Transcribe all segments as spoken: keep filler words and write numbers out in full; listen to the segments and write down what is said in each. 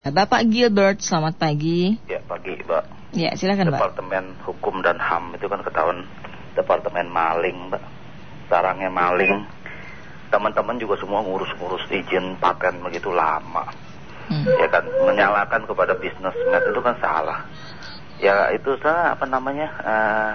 Bapak Gilbert, selamat pagi. Ya, pagi, Mbak. Ya, silakan, Mbak. Departemen Hukum dan H A M itu kan ketahuan departemen maling, Mbak. Sarangnya maling. Teman-teman juga semua ngurus-ngurus izin paten begitu lama. Hmm. Ya kan, menyalahkan kepada businessman itu kan salah. Ya, itu salah apa namanya? Uh,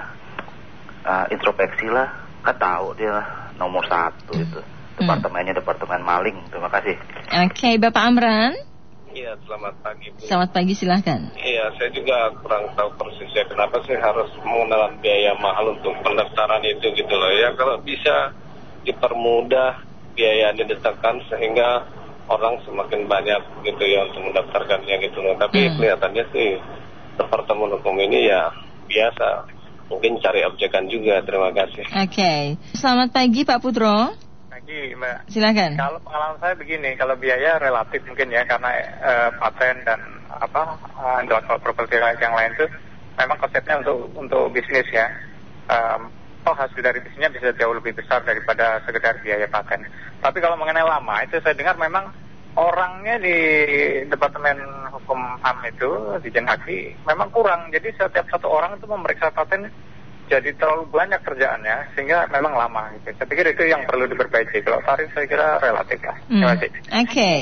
uh, introspeksi lah. Kan tahu dia nomor satu itu. Departemennya hmm. departemen maling. Terima kasih. Oke, okay, Bapak Amran. Iya, selamat pagi, Bu. Selamat pagi, silahkan. Iya, saya juga kurang tahu persisnya kenapa sih harus mengenakan biaya mahal untuk pendaftaran itu gitu loh. Ya, kalau bisa dipermudah, biayanya ditekan sehingga orang semakin banyak gitu ya untuk mendaftarkannya gitu loh. Tapi hmm. kelihatannya sih Departemen Hukum ini ya biasa. Mungkin cari objekan juga. Terima kasih. Oke. Okay. Selamat pagi, Pak Putro. Pagi, Mbak. Silakan. Kalau pengalaman saya begini, kalau biaya relatif mungkin ya karena uh, paten dan apa uh, intellectual property rights yang lain itu memang konsepnya untuk untuk bisnis ya. Um, oh hasil dari bisnisnya bisa jauh lebih besar daripada sekedar biaya paten. Tapi kalau mengenai lama itu saya dengar memang orangnya di Departemen Hukum H A M itu di Jenhaki memang kurang. Jadi setiap satu orang itu memeriksa paten jadi terlalu banyak kerjaannya sehingga memang lama gitu. Saya pikir itu yang perlu diperbaiki. Kalau tarif saya kira relatif lah. Terima kasih. Hmm. Oke. Okay.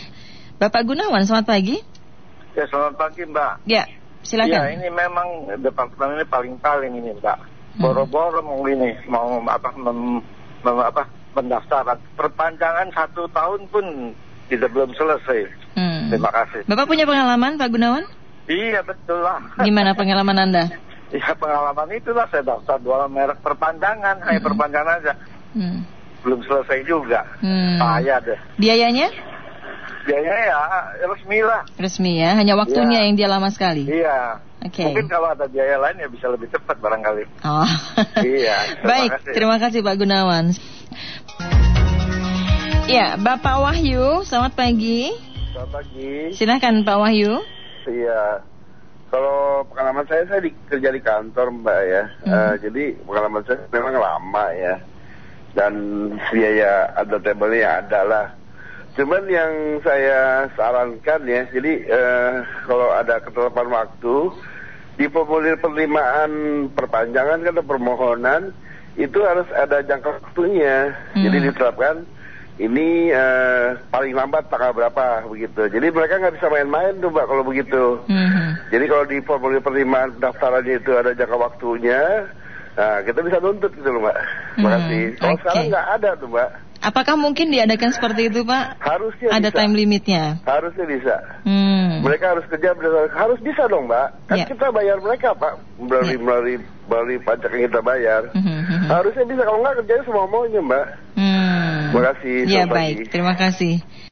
Bapak Gunawan, selamat pagi. Ya, selamat pagi, Mbak. Ya, silakan. Ya, ini memang departemen ini paling-paling ini, Mbak. Boro-boro mau ini mau apa mem, mem, apa pendaftaran perpanjangan satu tahun pun tidak belum selesai. Hmm. Terima kasih. Bapak punya pengalaman, Pak Gunawan? Iya, betul lah. Gimana pengalaman Anda? Ya, pengalaman itulah saya daftar dua merek perpanjangan, hanya hmm. perpanjangan aja. Hmm. Belum selesai juga. Hmm. Payah deh. Biayanya? Biayanya ya resmi lah. Resmi ya, hanya waktunya ya. Yang dia lama sekali. Iya. Okay. Mungkin kalau ada biaya lain ya bisa lebih cepat barangkali. Oh. Iya. Terima Baik, kasih. Terima kasih Pak Gunawan. Ya, Bapak Wahyu, selamat pagi. Selamat pagi. Silakan Pak Wahyu. Iya. Kalau pengalaman saya, saya di, kerja di kantor, Mbak ya. Hmm. Uh, jadi pengalaman saya memang lama ya. Dan biaya adaptable-nya ada lah. Cuman yang saya sarankan ya, jadi uh, kalau ada ketetapan waktu, di formulir penerimaan perpanjangan kan ada permohonan, itu harus ada jangka waktunya. Hmm. Jadi diterapkan, ini uh, paling lambat tanggal berapa begitu. Jadi mereka nggak bisa main-main tuh, Mbak, kalau begitu. Mm-hmm. Jadi kalau di formulir penerimaan pendaftarannya itu ada jangka waktunya, nah kita bisa nuntut gitu loh, Mbak. Terima kasih. Mm, kalau okay. sekarang nggak ada tuh, Mbak. Apakah mungkin diadakan seperti itu, Pak? Harusnya ada bisa. Time limitnya. Harusnya bisa. Hmm. Mereka harus kerja berdasarkan, harus bisa dong, Mbak. Kan yeah. kita bayar mereka, Pak, melalui yeah. melalui melalui pajak yang kita bayar. Mm-hmm. Harusnya bisa, kalau nggak kerjanya semua maunya, Mbak. Hmm. Terima kasih. Ya, baik. Terima kasih.